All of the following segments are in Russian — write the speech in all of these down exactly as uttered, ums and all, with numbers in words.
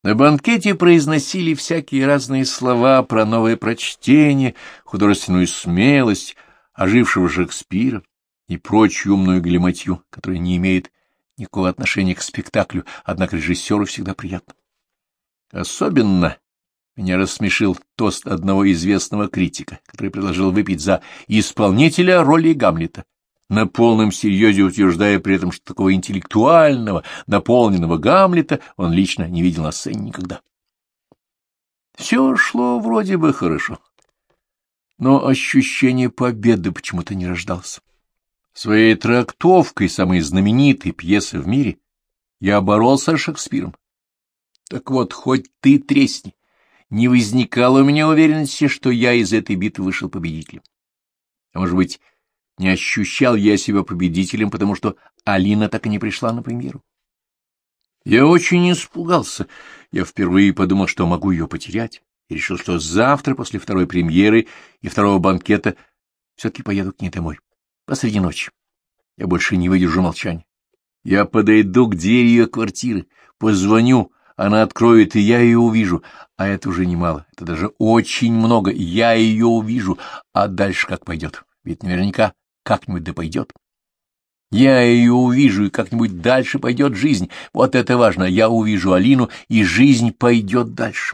На банкете произносили всякие разные слова про новое прочтение, художественную смелость, ожившего Шекспира и прочую умную галиматью, которая не имеет никакого отношения к спектаклю, однако режиссеру всегда приятно. Особенно меня рассмешил тост одного известного критика, который предложил выпить за исполнителя роли Гамлета, на полном серьезе утверждая при этом, что такого интеллектуального, наполненного Гамлета он лично не видел на сцене никогда. Все шло вроде бы хорошо, но ощущение победы почему-то не рождалось. Своей трактовкой самой знаменитой пьесы в мире я боролся с Шекспиром. Так вот, хоть ты тресни, не возникало у меня уверенности, что я из этой битвы вышел победителем. А может быть, не ощущал я себя победителем, потому что Алина так и не пришла на премьеру. Я очень испугался. Я впервые подумал, что могу ее потерять, и решил, что завтра, после второй премьеры и второго банкета, все-таки поеду к ней домой. Посреди ночи. Я больше не выдержу молчания. Я подойду к двери ее квартиры, позвоню, она откроет, и я ее увижу. А это уже немало, это даже очень много. Я ее увижу, а дальше как пойдет? Ведь наверняка как-нибудь да пойдет. Я ее увижу, и как-нибудь дальше пойдет жизнь. Вот это важно. Я увижу Алину, и жизнь пойдет дальше.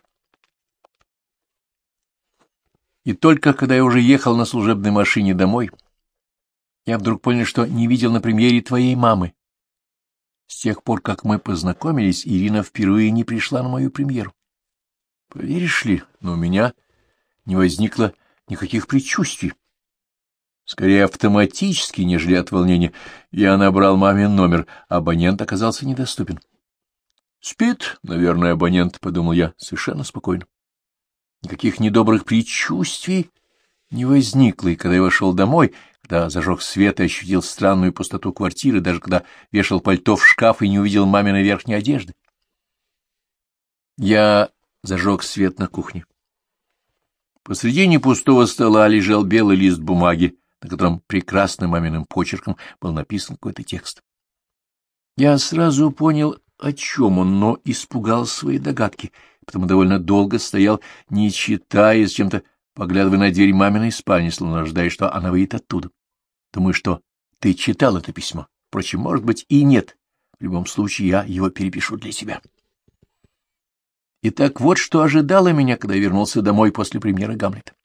И только когда я уже ехал на служебной машине домой, я вдруг понял, что не видел на премьере твоей мамы. С тех пор, как мы познакомились, Ирина впервые не пришла на мою премьеру. Поверишь ли, но у меня не возникло никаких предчувствий. Скорее автоматически, нежели от волнения, я набрал мамин номер, а абонент оказался недоступен. «Спит, наверное, абонент», — подумал я, совершенно спокойно. Никаких недобрых предчувствий не возникло, и когда я вошел домой, когда зажег свет и ощутил странную пустоту квартиры, даже когда вешал пальто в шкаф и не увидел маминой верхней одежды. Я зажег свет на кухне. Посредине пустого стола лежал белый лист бумаги, на котором прекрасным маминым почерком был написан какой-то текст. Я сразу понял, о чем он, но испугался своей догадки, потому довольно долго стоял, не читая, с чем-то поглядывая на дверь маминой спальни, словно ожидая, что она выйдет оттуда. Думаю, что ты читал это письмо. Впрочем, может быть, и нет. В любом случае, я его перепишу для тебя. Итак, вот что ожидало меня, когда я вернулся домой после премьеры Гамлета.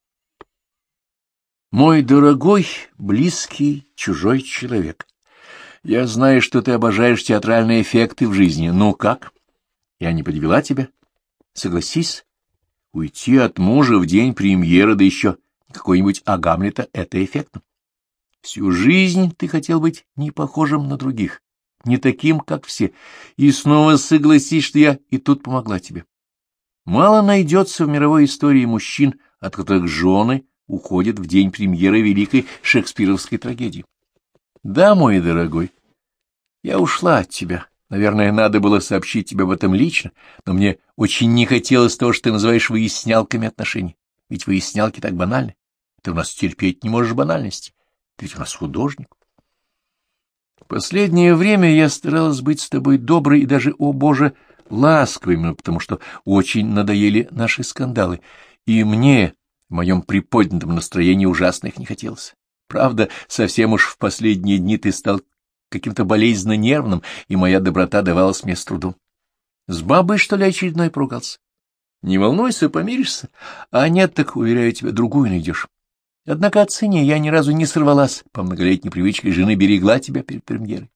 Мой дорогой, близкий, чужой человек, я знаю, что ты обожаешь театральные эффекты в жизни. Ну как? Я не подвела тебя? Согласись, уйти от мужа в день премьеры, да еще какой-нибудь а Гамлета — это эффектно. Всю жизнь ты хотел быть не похожим на других, не таким, как все, и снова согласись, что я и тут помогла тебе. Мало найдется в мировой истории мужчин, от которых жены уходят в день премьеры великой шекспировской трагедии. Да, мой дорогой, я ушла от тебя. Наверное, надо было сообщить тебе об этом лично, но мне очень не хотелось того, что ты называешь выяснялками отношений. Ведь выяснялки так банальны. Ты у нас терпеть не можешь банальности. Ты ведь у нас художник. В последнее время я старалась быть с тобой доброй и даже, о боже, ласковой, именно потому что очень надоели наши скандалы, и мне в моем приподнятом настроении ужасно их не хотелось. Правда, совсем уж в последние дни ты стал каким-то болезненно нервным, и моя доброта давалась мне с трудом. С бабой, что ли, очередной поругался? Не волнуйся, помиришься, а нет, так, уверяю тебя, другую найдешь. Однако оцени, я ни разу не сорвалась, по многолетней привычке жены берегла тебя перед премьерой.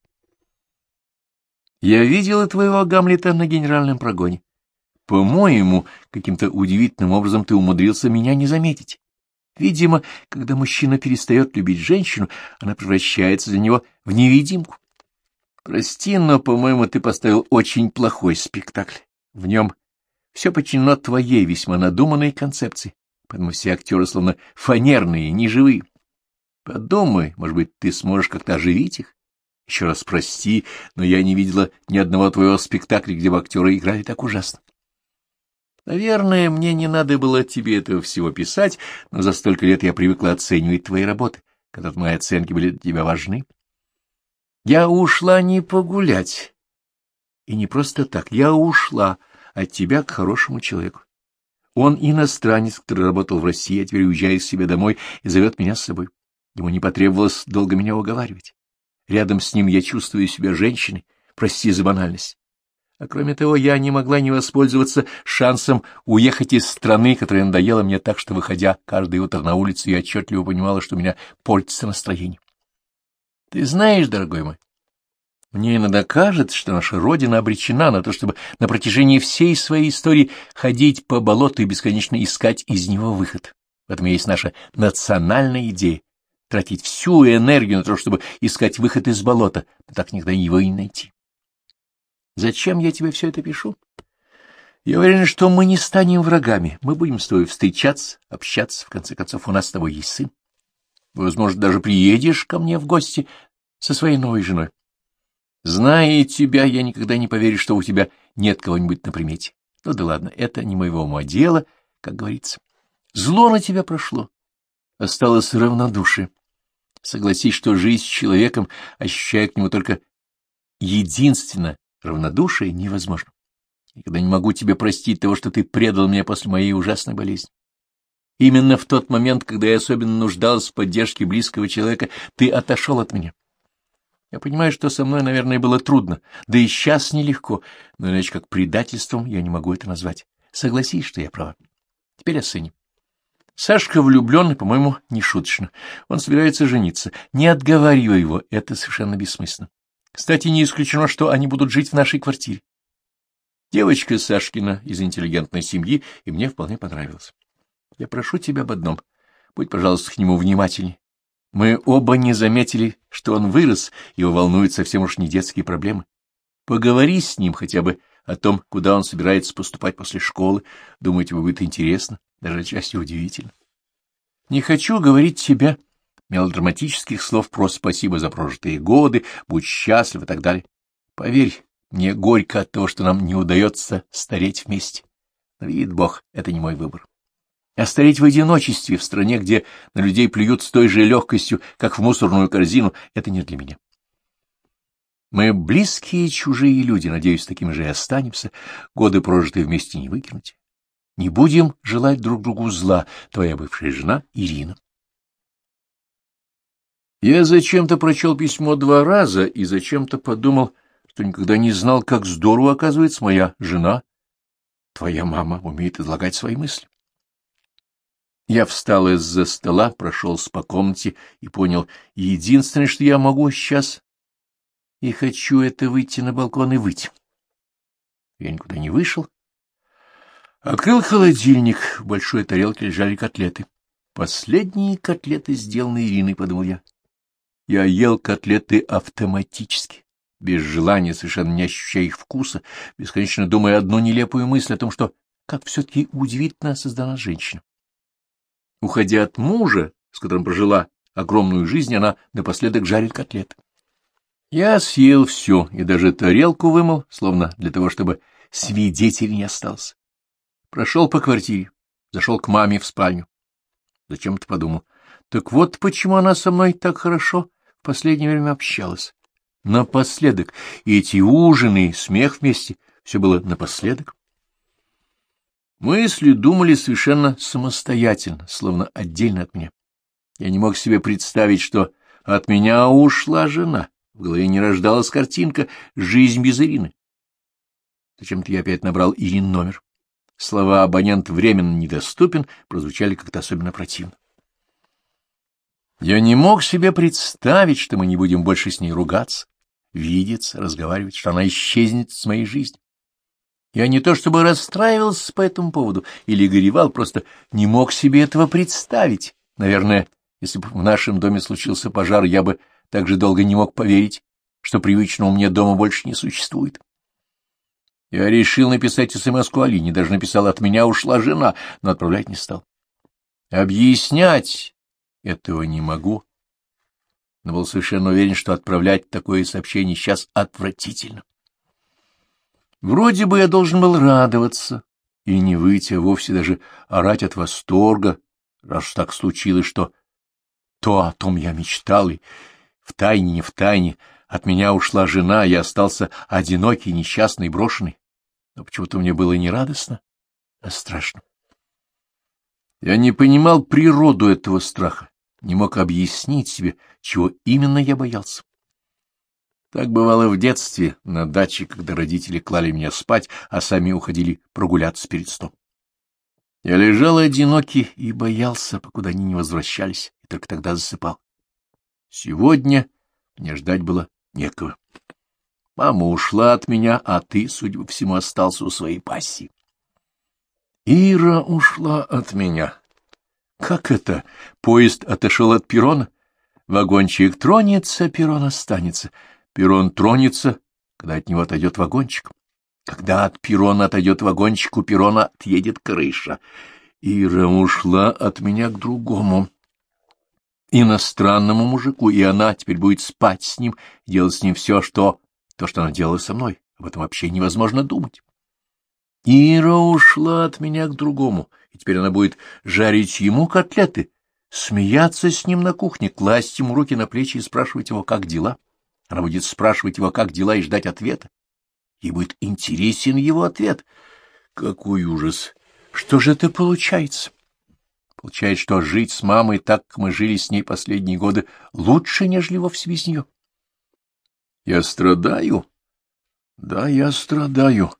Я видела твоего Гамлета на генеральном прогоне. По-моему, каким-то удивительным образом ты умудрился меня не заметить. Видимо, когда мужчина перестает любить женщину, она превращается для него в невидимку. Прости, но, по-моему, ты поставил очень плохой спектакль. В нем все подчинено твоей весьма надуманной концепции, поэтому все актеры словно фанерные, неживые. Подумай, может быть, ты сможешь как-то оживить их? Еще раз прости, но я не видела ни одного твоего спектакля, где бы актеры играли так ужасно. Наверное, мне не надо было тебе этого всего писать, но за столько лет я привыкла оценивать твои работы, когда мои оценки были для тебя важны. Я ушла не погулять, и не просто так, я ушла, от тебя к хорошему человеку. Он иностранец, который работал в России, а теперь уезжает к себе домой и зовет меня с собой. Ему не потребовалось долго меня уговаривать. Рядом с ним я чувствую себя женщиной, прости за банальность. А кроме того, я не могла не воспользоваться шансом уехать из страны, которая надоела мне так, что, выходя каждое утро на улицу, я отчетливо понимала, что у меня портится настроение. Ты знаешь, дорогой мой, мне иногда кажется, что наша Родина обречена на то, чтобы на протяжении всей своей истории ходить по болоту и бесконечно искать из него выход. В этом и есть наша национальная идея — тратить всю энергию на то, чтобы искать выход из болота, но так никогда его и не найти. Зачем я тебе все это пишу? Я уверен, что мы не станем врагами, мы будем с тобой встречаться, общаться, в конце концов, у нас с тобой есть сын. Возможно, даже приедешь ко мне в гости со своей новой женой. Зная тебя, я никогда не поверю, что у тебя нет кого-нибудь на примете. Ну да ладно, это не моего ума дело, как говорится. Зло на тебя прошло, осталось равнодушие. Согласись, что жизнь с человеком, ощущая к нему только единственно равнодушие, невозможно. Никогда не могу тебе простить того, что ты предал меня после моей ужасной болезни. Именно в тот момент, когда я особенно нуждалась в поддержке близкого человека, ты отошел от меня. Я понимаю, что со мной, наверное, было трудно, да и сейчас нелегко, но иначе как предательством я не могу это назвать. Согласись, что я права. Теперь о сыне. Сашка влюблен, и, по-моему, не шуточно. Он собирается жениться. Не отговаривай его, это совершенно бессмысленно. Кстати, не исключено, что они будут жить в нашей квартире. Девочка Сашкина из интеллигентной семьи, и мне вполне понравилась. Я прошу тебя об одном. Будь, пожалуйста, к нему внимательней. Мы оба не заметили, что он вырос, его волнуют совсем уж не детские проблемы. Поговори с ним хотя бы о том, куда он собирается поступать после школы. Думаю, тебе будет интересно, даже отчасти удивительно. Не хочу говорить тебе мелодраматических слов про спасибо за прожитые годы, будь счастлив и так далее. Поверь, мне горько от того, что нам не удается стареть вместе. Но, видит Бог, это не мой выбор. А стареть в одиночестве в стране, где на людей плюют с той же легкостью, как в мусорную корзину, это не для меня. Мы близкие чужие люди, надеюсь, такими же и останемся, годы, прожитые вместе, не выкинуть. Не будем желать друг другу зла, твоя бывшая жена Ирина. Я зачем-то прочел письмо два раза и зачем-то подумал, что никогда не знал, как здорово, оказывается, моя жена, твоя мама, умеет излагать свои мысли. Я встал из-за стола, прошелся по комнате и понял, единственное, что я могу сейчас и хочу, это выйти на балкон и выйти. Я никуда не вышел. Открыл холодильник, в большой тарелке лежали котлеты. Последние котлеты, сделанные Ириной, подумал я. Я ел котлеты автоматически, без желания, совершенно не ощущая их вкуса, бесконечно думая одну нелепую мысль о том, что как все-таки удивительно создана женщина. Уходя от мужа, с которым прожила огромную жизнь, она напоследок жарит котлеты. Я съел все и даже тарелку вымыл, словно для того, чтобы свидетель не остался. Прошел по квартире, зашел к маме в спальню. Зачем-то подумал. Так вот почему она со мной так хорошо в последнее время общалась. Напоследок. И эти ужины, и смех вместе, все было напоследок. Мысли думали совершенно самостоятельно, словно отдельно от меня. Я не мог себе представить, что от меня ушла жена. В голове не рождалась картинка «Жизнь без Ирины». Зачем-то я опять набрал Ирин номер. Слова «абонент временно недоступен» прозвучали как-то особенно противно. Я не мог себе представить, что мы не будем больше с ней ругаться, видеться, разговаривать, что она исчезнет с моей жизни. Я не то чтобы расстраивался по этому поводу или горевал, просто не мог себе этого представить. Наверное, если бы в нашем доме случился пожар, я бы так же долго не мог поверить, что привычного мне дома больше не существует. Я решил написать эс-эм-эску Алине, даже написал «От меня ушла жена», но отправлять не стал. Объяснять этого не могу, но был совершенно уверен, что отправлять такое сообщение сейчас отвратительно. Вроде бы я должен был радоваться и не выйти, а вовсе даже орать от восторга, раз так случилось, что то, о том я мечтал, и втайне, не втайне, от меня ушла жена, я остался одинокий, несчастный, брошенный. но почему-то мне было не радостно, а страшно. Я не понимал природу этого страха, не мог объяснить себе, чего именно я боялся. Так бывало в детстве на даче, когда родители клали меня спать, а сами уходили прогуляться перед сном. Я лежал одинокий и боялся, покуда они не возвращались, и только тогда засыпал. Сегодня мне ждать было некого. Мама ушла от меня, а ты, судя по всему, остался у своей пассии. Ира ушла от меня. Как это? Поезд отошел от перрона? Вагончик тронется, перрон останется. Перрон тронется, когда от него отойдет вагончик. Когда от перрона отойдет вагончик, у перрона отъедет крыша. Ира ушла от меня к другому, иностранному мужику, и она теперь будет спать с ним, делать с ним все, что... то, что она делала со мной. Об этом вообще невозможно думать. Ира ушла от меня к другому, и теперь она будет жарить ему котлеты, смеяться с ним на кухне, класть ему руки на плечи и спрашивать его, как дела. Она будет спрашивать его, как дела, и ждать ответа. Ей будет интересен его ответ. Какой ужас! Что же это получается? Получается, что жить с мамой так, как мы жили с ней последние годы, лучше, нежели вовсе без нее. Я страдаю? Да, я страдаю.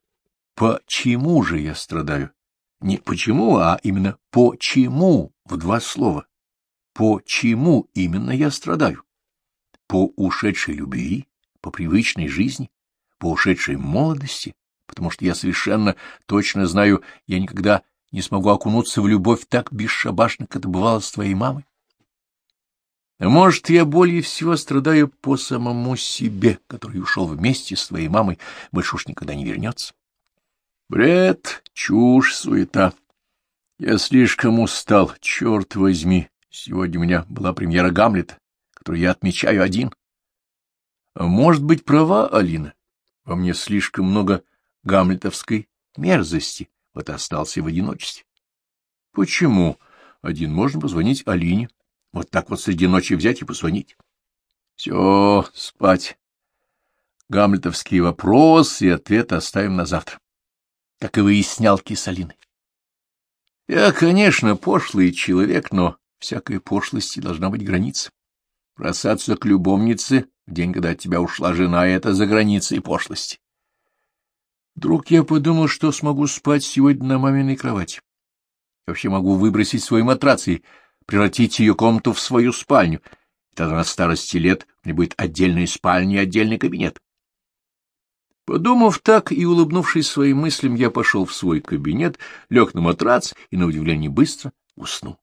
Почему же я страдаю? Не почему, а именно почему в два слова. Почему именно я страдаю? По ушедшей любви, по привычной жизни, по ушедшей молодости, потому что я совершенно точно знаю, я никогда не смогу окунуться в любовь так бесшабашно, как это бывало с твоей мамой. А может, я более всего страдаю по самому себе, который ушел вместе с твоей мамой, больше уж никогда не вернется. Бред, чушь, суета. Я слишком устал, черт возьми. Сегодня у меня была премьера «Гамлета», которую я отмечаю один. А может быть, права Алина? Во мне слишком много гамлетовской мерзости, вот и остался в одиночестве. Почему? Один можно позвонить Алине. Вот так вот среди ночи взять и позвонить. Все, спать. Гамлетовские вопросы и ответы оставим на завтра. Как и выяснялки с Алиной. Я, конечно, пошлый человек, но всякой пошлости должна быть граница. Бросаться к любовнице в день, когда от тебя ушла жена, — это за границей пошлости. Вдруг я подумал, что смогу спать сегодня на маминой кровати. Я вообще могу выбросить свой матрац и превратить ее комнату в свою спальню. И тогда на старости лет мне будет отдельная спальня и отдельный кабинет. Подумав так и улыбнувшись своим мыслям, я пошел в свой кабинет, лег на матрац и, на удивление, быстро уснул.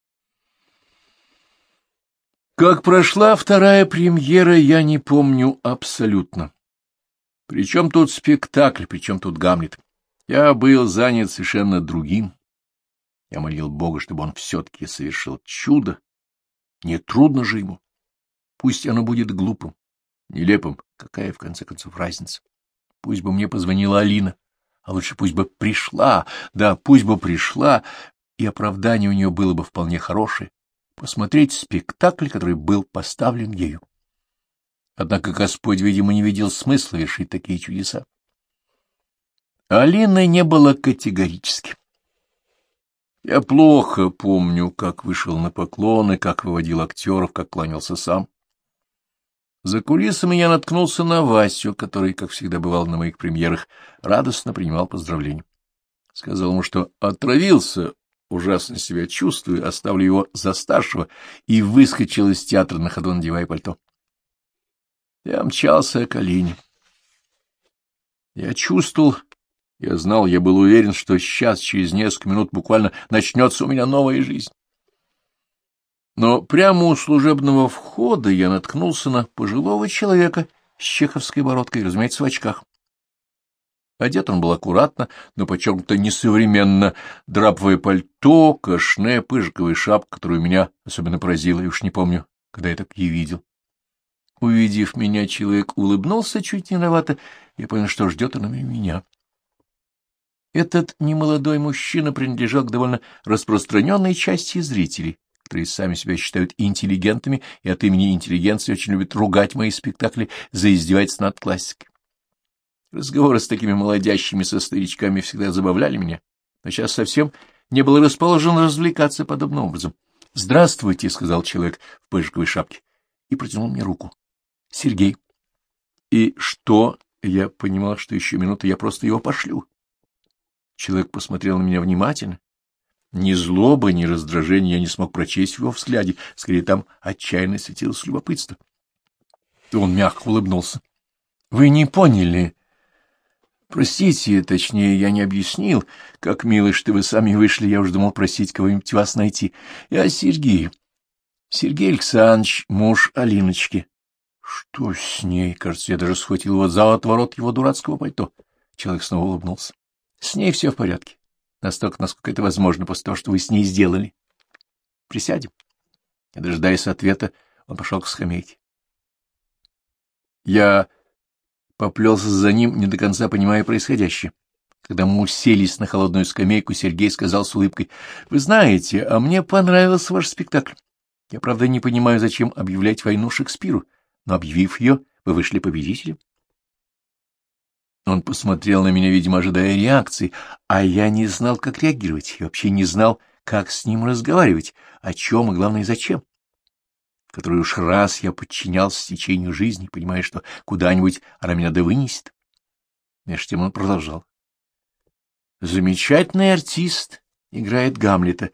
Как прошла вторая премьера, я не помню абсолютно. Причем тут спектакль, причем тут Гамлет. Я был занят совершенно другим. Я молил Бога, чтобы он все-таки совершил чудо. Не трудно же ему. Пусть оно будет глупым, нелепым. Какая, в конце концов, разница? Пусть бы мне позвонила Алина, а лучше пусть бы пришла. Да, пусть бы пришла, и оправдание у нее было бы вполне хорошее. Посмотреть спектакль, который был поставлен ею. Однако Господь, видимо, не видел смысла вершить такие чудеса. Алины не было категорически. Я плохо помню, как вышел на поклоны, как выводил актеров, как кланялся сам. За кулисами я наткнулся на Васю, который, как всегда бывал на моих премьерах, радостно принимал поздравления. Сказал ему, что отравился, ужасно себя чувствую, оставлю его за старшего, и выскочил из театра на ходу, надевая пальто. Я мчался к Алине. Я чувствовал, я знал, я был уверен, что сейчас, через несколько минут, буквально начнется у меня новая жизнь. Но прямо у служебного входа я наткнулся на пожилого человека с чеховской бородкой, разумеется, в очках. Одет он был аккуратно, но подчеркнуто несовременно. Драповое пальто, кашне, пыжиковая шапка, которую меня особенно поразила, и уж не помню, когда я так ее видел. Увидев меня, человек улыбнулся чуть виновато, и понял, что ждет он меня. Этот немолодой мужчина принадлежал к довольно распространенной части зрителей, которые сами себя считают интеллигентами и от имени интеллигенции очень любят ругать мои спектакли за издевательство над классикой. Разговоры с такими молодящими со старичками всегда забавляли меня, но сейчас совсем не был расположен развлекаться подобным образом. — Здравствуйте, — сказал человек в пыжиковой шапке и протянул мне руку. — Сергей. — И что? Я понимал, что еще минуту я просто его пошлю. Человек посмотрел на меня внимательно. Ни злобы, ни раздражения я не смог прочесть в его взгляде, скорее там отчаянно светилось любопытство. Он мягко улыбнулся. — Вы не поняли. Простите, точнее, я не объяснил. Как мило, что вы сами вышли, я уж думал просить кого-нибудь вас найти. Я Сергей. Сергей Александрович, муж Алиночки. Что с ней? Кажется, я даже схватил его за отворот его дурацкого пальто. Человек снова улыбнулся. С ней все в порядке. Настолько, насколько это возможно после того, что вы с ней сделали. Присядем. Не дожидаясь ответа, он пошел к скамейке. Я поплелся за ним, не до конца понимая происходящее. Когда мы уселись на холодную скамейку, Сергей сказал с улыбкой: — Вы знаете, а мне понравился ваш спектакль. Я, правда, не понимаю, зачем объявлять войну Шекспиру, но, объявив ее, вы вышли победителем. Он посмотрел на меня, видимо, ожидая реакции, а я не знал, как реагировать, и вообще не знал, как с ним разговаривать, о чем и, главное, зачем. В который уж раз я подчинялся течению жизни, понимая, что куда-нибудь она меня да вынесет. Между тем он продолжал. Замечательный артист играет Гамлета.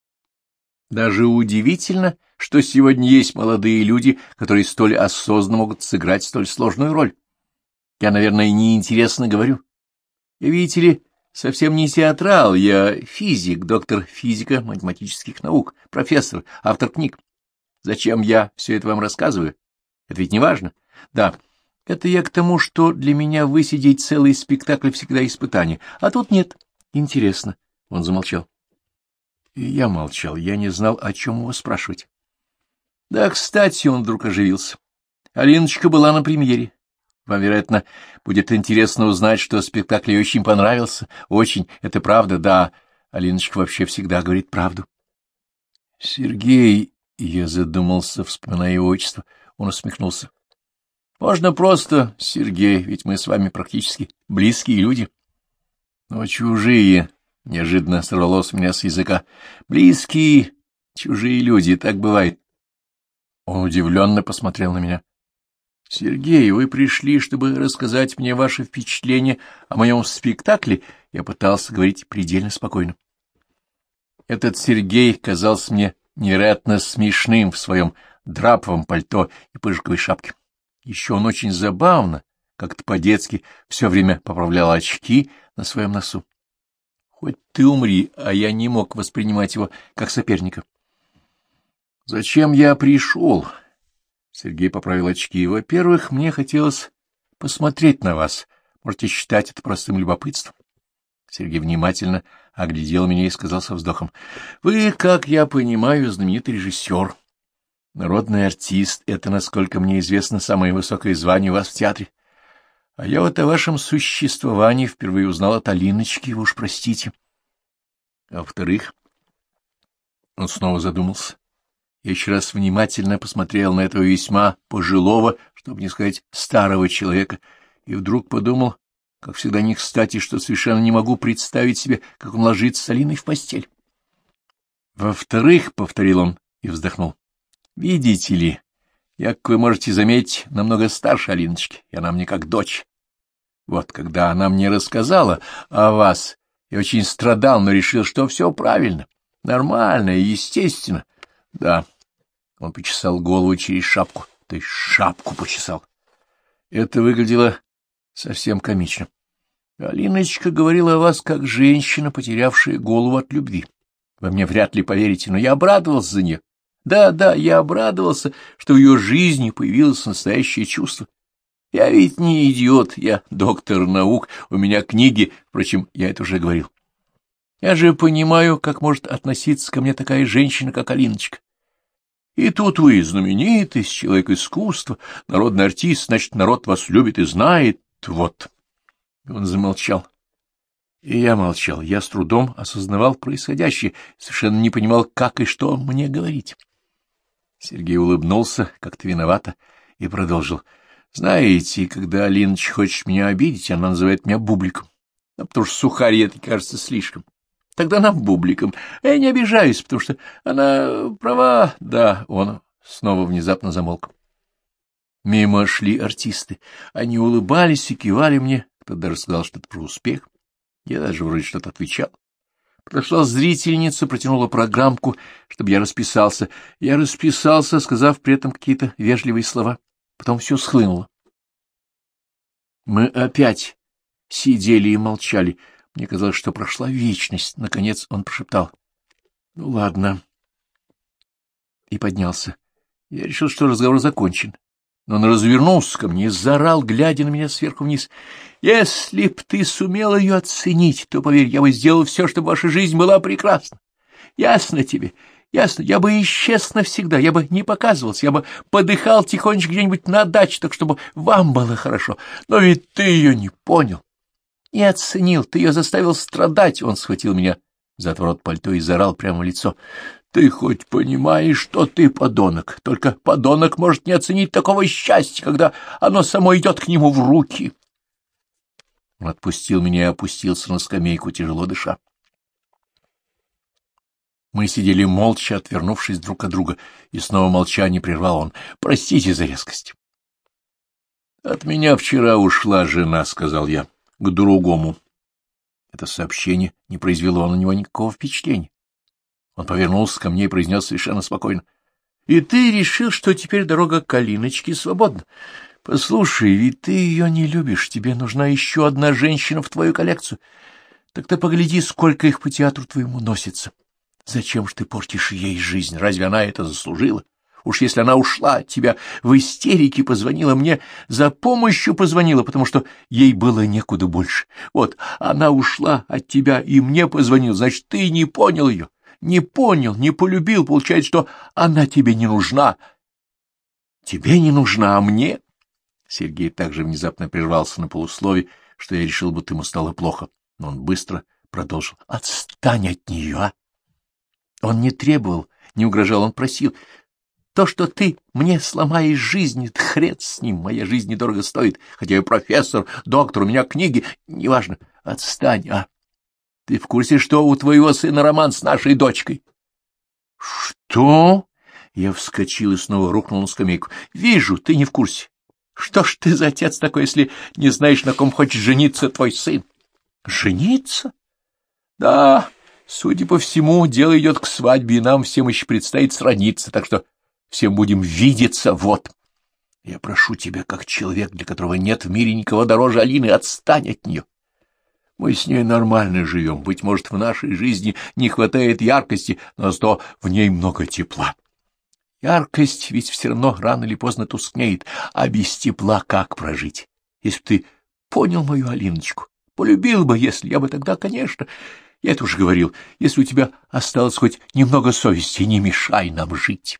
Даже удивительно, что сегодня есть молодые люди, которые столь осознанно могут сыграть столь сложную роль. Я, наверное, неинтересно говорю. Я, видите ли, совсем не театрал, я физик, доктор физико-математических наук, профессор, автор книг. Зачем я все это вам рассказываю? Это ведь не важно. Да, это я к тому, что для меня высидеть целый спектакль всегда испытание, а тут нет. Интересно. Он замолчал. И я молчал, я не знал, о чем его спрашивать. Да, кстати, он вдруг оживился. Алиночка была на премьере. Вам, вероятно, будет интересно узнать, что спектакль ей очень понравился. Очень, это правда, да. Алиночка вообще всегда говорит правду. Сергей, я задумался, вспоминая его отчество. Он усмехнулся. Можно просто Сергей, ведь мы с вами практически близкие люди. Но чужие, неожиданно сорвалось у меня с языка. Близкие, чужие люди, так бывает. Он удивленно посмотрел на меня. — Сергей, вы пришли, чтобы рассказать мне ваши впечатления о моем спектакле? Я пытался говорить предельно спокойно. Этот Сергей казался мне невероятно смешным в своем драповом пальто и пыжиковой шапке. Еще он очень забавно, как-то по-детски, все время поправлял очки на своем носу. Хоть ты умри, а я не мог воспринимать его как соперника. — Зачем я пришел? Сергей поправил очки. — Во-первых, мне хотелось посмотреть на вас. Можете считать это простым любопытством. Сергей внимательно оглядел меня и сказал со вздохом. — Вы, как я понимаю, знаменитый режиссер. Народный артист — это, насколько мне известно, самое высокое звание у вас в театре. А я вот о вашем существовании впервые узнал от Алиночки, вы уж простите. А во-вторых, он снова задумался. Я еще раз внимательно посмотрел на этого весьма пожилого, чтобы не сказать старого человека, и вдруг подумал, как всегда не кстати, что совершенно не могу представить себе, как он ложится с Алиной в постель. Во-вторых, — повторил он и вздохнул, — видите ли, я, как вы можете заметить, намного старше Алиночки, и она мне как дочь. Вот, когда она мне рассказала о вас, я очень страдал, но решил, что все правильно, нормально и естественно. Да. Он почесал голову через шапку, то есть шапку почесал. Это выглядело совсем комично. Алиночка говорила о вас как женщина, потерявшая голову от любви. Вы мне вряд ли поверите, но я обрадовался за нее. Да, да, я обрадовался, что в ее жизни появилось настоящее чувство. Я ведь не идиот, я доктор наук, у меня книги, впрочем, я это уже говорил. Я же понимаю, как может относиться ко мне такая женщина, как Алиночка. И тут вы знаменитость, человек искусства, народный артист, значит, народ вас любит и знает. Вот. Он замолчал. И я молчал. Я с трудом осознавал происходящее, совершенно не понимал, как и что мне говорить. Сергей улыбнулся, как-то виновато, и продолжил. Знаете, когда Алиноч хочет меня обидеть, она называет меня бубликом. А потому что сухарь это кажется слишком. Тогда нам бубликом. А я не обижаюсь, потому что она права. Да, он снова внезапно замолк. Мимо шли артисты. Они улыбались и кивали мне. Кто-то даже сказал что-то про успех. Я даже вроде что-то отвечал. Подошла зрительница, протянула программку, чтобы я расписался. Я расписался, сказав при этом какие-то вежливые слова. Потом все схлынуло. Мы опять сидели и молчали. Мне казалось, что прошла вечность. Наконец он прошептал: — Ну, ладно. И поднялся. Я решил, что разговор закончен. Но он развернулся ко мне и заорал, глядя на меня сверху вниз: — Если б ты сумел ее оценить, то, поверь, я бы сделал все, чтобы ваша жизнь была прекрасна. Ясно тебе? Ясно? Я бы исчез навсегда, я бы не показывался, я бы подыхал тихонечко где-нибудь на даче, так чтобы вам было хорошо. Но ведь ты ее не понял, не оценил, ты ее заставил страдать. Он схватил меня за отворот пальто и заорал прямо в лицо: — Ты хоть понимаешь, что ты подонок? Только подонок может не оценить такого счастья, когда оно само идет к нему в руки. Он отпустил меня и опустился на скамейку, тяжело дыша. Мы сидели молча, отвернувшись друг от друга, и снова молчание прервал он: — Простите за резкость. — От меня вчера ушла жена, — сказал я, — к другому. Это сообщение не произвело на него никакого впечатления. Он повернулся ко мне и произнес совершенно спокойно: — И ты решил, что теперь дорога к Алиночке свободна? Послушай, ведь ты ее не любишь, тебе нужна еще одна женщина в твою коллекцию. Так ты погляди, сколько их по театру твоему носится. Зачем ж ты портишь ей жизнь? Разве она это заслужила? Уж если она ушла от тебя в истерике, позвонила мне, за помощью позвонила, потому что ей было некуда больше. Вот, она ушла от тебя и мне позвонила, значит, ты не понял ее, не понял, не полюбил. Получается, что она тебе не нужна. Тебе не нужна, а мне? Сергей также внезапно прервался на полуслове, что я решил, будто ему стало плохо. Но он быстро продолжил: — Отстань от нее, а! Он не требовал, не угрожал, он просил. То, что ты мне сломаешь жизнь, хрен с ним, моя жизнь недорого стоит, хотя я профессор, доктор, у меня книги, неважно. Отстань, а! Ты в курсе, что у твоего сына роман с нашей дочкой? — Что? Я вскочил и снова рухнул на скамейку. — Вижу, ты не в курсе. Что ж ты за отец такой, если не знаешь, на ком хочет жениться твой сын? — Жениться? — Да. Судя по всему, дело идет к свадьбе, и нам всем еще предстоит сродниться, так что всем будем видеться, вот. Я прошу тебя, как человек, для которого нет в мире никого дороже Алины, отстань от нее. Мы с ней нормально живем, быть может, в нашей жизни не хватает яркости, но зато в ней много тепла. Яркость ведь все равно рано или поздно тускнеет, а без тепла как прожить? Если бы ты понял мою Алиночку, полюбил бы, если я бы тогда, конечно... Я это уже говорил, если у тебя осталось хоть немного совести, не мешай нам жить.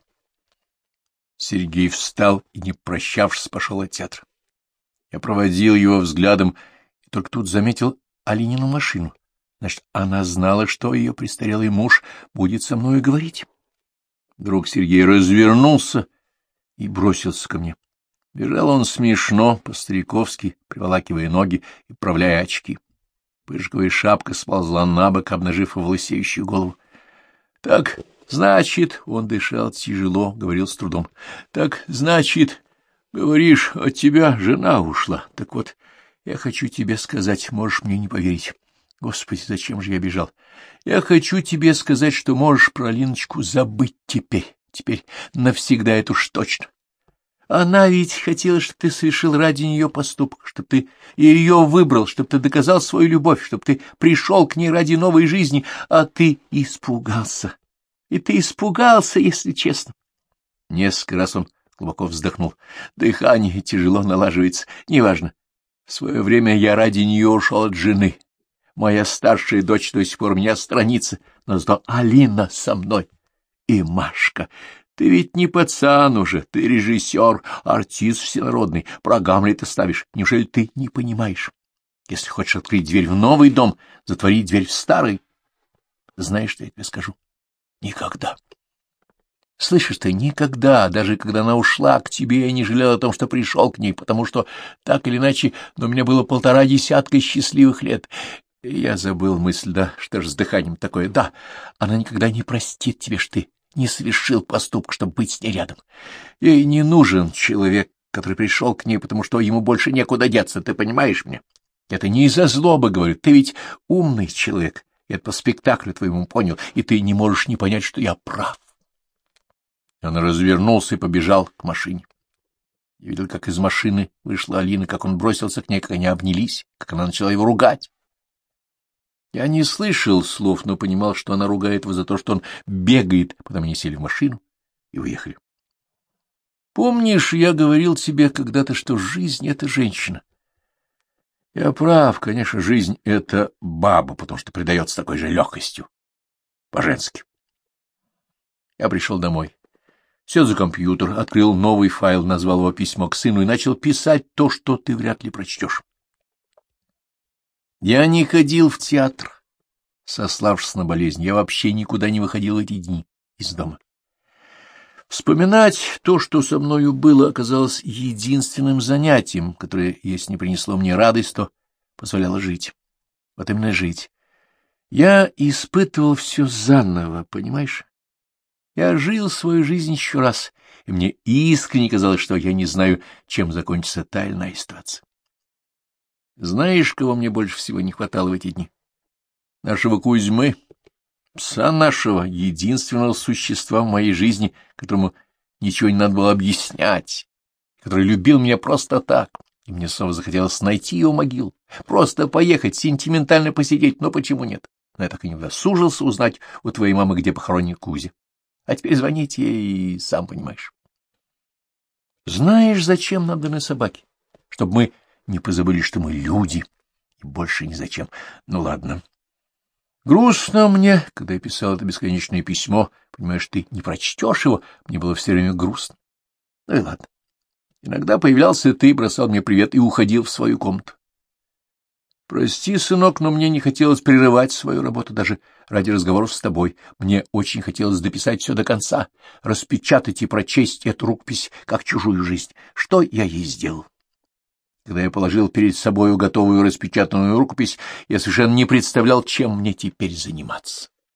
Сергей встал и, не прощавшись, пошел от театра. Я проводил его взглядом и только тут заметил Алинину машину. Значит, она знала, что ее престарелый муж будет со мной говорить. Вдруг Сергей развернулся и бросился ко мне. Бежал он смешно, по-стариковски, приволакивая ноги и вправляя очки. Пыжиковая шапка сползла на бок, обнажив его лысеющую голову. — Так, значит, — он дышал тяжело, говорил с трудом. — Так, значит, говоришь, от тебя жена ушла. Так вот, я хочу тебе сказать, можешь мне не поверить. Господи, зачем же я бежал? Я хочу тебе сказать, что можешь про Линочку забыть теперь. Теперь навсегда, это уж точно. Она ведь хотела, чтобы ты совершил ради нее поступок, чтобы ты ее выбрал, чтобы ты доказал свою любовь, чтобы ты пришел к ней ради новой жизни, а ты испугался. И ты испугался, если честно. Несколько раз он глубоко вздохнул. Дыхание тяжело налаживается. Неважно. В свое время я ради нее ушел от жены. Моя старшая дочь до сих пор меня сторонится, но зато Алина со мной. И Машка... Ты ведь не пацан уже, ты режиссер, артист всенародный, про Гамлета ставишь. Неужели ты не понимаешь? Если хочешь открыть дверь в новый дом, затвори дверь в старый. Знаешь, что я тебе скажу? Никогда. Слышишь ты, никогда, даже когда она ушла к тебе, я не жалел о том, что пришел к ней, потому что, так или иначе, но у меня было полтора десятка счастливых лет. Я забыл мысль, да, что ж с дыханием такое. Да, она никогда не простит тебе, что ты не совершил поступок, чтобы быть с ней рядом. Ей не нужен человек, который пришел к ней, потому что ему больше некуда деться, ты понимаешь меня? Это не из-за злобы, говорю, ты ведь умный человек, я это по спектаклю твоему понял, и ты не можешь не понять, что я прав. Он развернулся и побежал к машине. Я видел, как из машины вышла Алина, как он бросился к ней, как они обнялись, как она начала его ругать. Я не слышал слов, но понимал, что она ругает его за то, что он бегает. Потом они сели в машину и уехали. Помнишь, я говорил тебе когда-то, что жизнь — это женщина? Я прав, конечно, жизнь — это баба, потому что придается такой же легкостью, по-женски. Я пришел домой. Сел за компьютер, открыл новый файл, назвал его «Письмо к сыну» и начал писать то, что ты вряд ли прочтешь. Я не ходил в театр, сославшись на болезнь. Я вообще никуда не выходил эти дни из дома. Вспоминать то, что со мною было, оказалось единственным занятием, которое, если не принесло мне радость, то позволяло жить. Вот именно жить. Я испытывал все заново, понимаешь? Я жил свою жизнь еще раз, и мне искренне казалось, что я не знаю, чем закончится та или иная ситуация. Знаешь, кого мне больше всего не хватало в эти дни? Нашего Кузьмы, пса нашего, единственного существа в моей жизни, которому ничего не надо было объяснять, который любил меня просто так, и мне снова захотелось найти его могилу, просто поехать, сентиментально посидеть, но почему нет? Но я так и не удосужился узнать у твоей мамы, где похоронен Кузя. А теперь звонить ей, сам понимаешь. Знаешь, зачем нам даны собаки? Чтобы мы не позабыли, что мы люди, и больше ни зачем. Ну, ладно. Грустно мне, когда я писал это бесконечное письмо, понимаешь, ты не прочтешь его, мне было все время грустно. Ну и ладно. Иногда появлялся ты, бросал мне привет и уходил в свою комнату. Прости, сынок, но мне не хотелось прерывать свою работу даже ради разговоров с тобой. Мне очень хотелось дописать все до конца, распечатать и прочесть эту рукопись как чужую жизнь. Что я ей сделал? Когда я положил перед собою готовую распечатанную рукопись, я совершенно не представлял, чем мне теперь заниматься.